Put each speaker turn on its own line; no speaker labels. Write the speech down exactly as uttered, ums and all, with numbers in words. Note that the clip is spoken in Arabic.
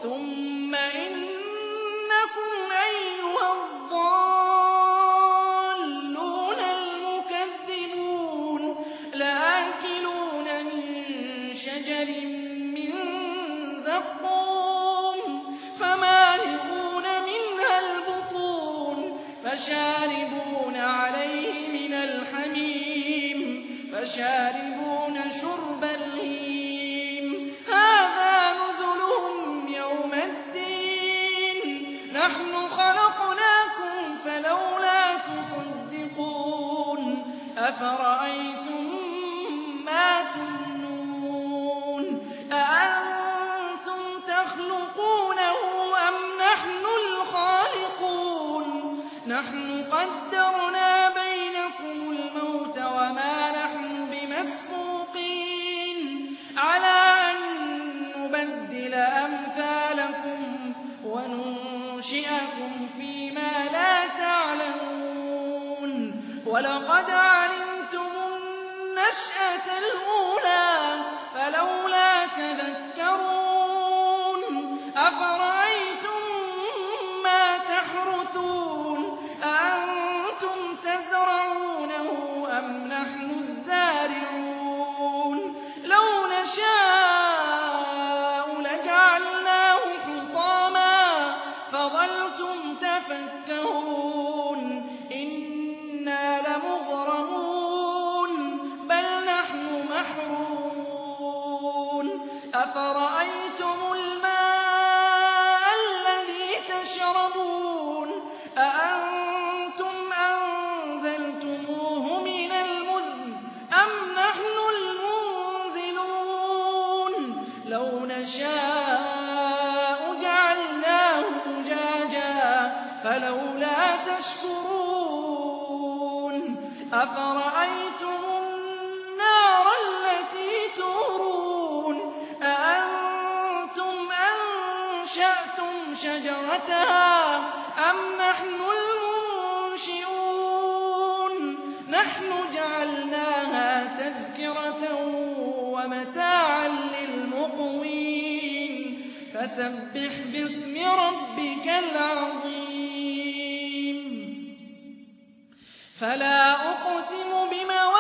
ثم إنكم أيها الضالون المكذبون لآكلون من شجر من زقوم فمالئون منها البطون فشاربون عليه من الحميم فشاربون شرب الهيم هذا نزلهم يوم الدين نحن خلقناكم فلولا تصدقون أفرأيتم ما تمنون أأنتم تخلقونه أم نحن الخالقون نحن قدرنا بينكم الموت وما نحن بمسبوقين على أن نبدل أمثالكم وننشئكم فيما لا تعلمون ولقد علمتم النشأة الأولى فلولا تذكرون أفرأيتم ما تحرثون أأنتم تزرعونه أم نحن الزارعون لو نشاء لجعلناه حطاما فظلتم تفكهون إنا لمغرمون بل نحن محرومون أفرأيتم الماء الذي تشربون أأنتم أنزلتموه من المزن أم نحن المنزلون لو نشاء جعلناه أجاجا فلولا تشكرون أفرأيتم النار التي تورون أأنتم أنشأتم شجرتها أم نحن المنشئون نحن جعلناها تذكرة ومتاعا للمقوين فسبح باسم ربك العظيم فلا أقسم بمواقع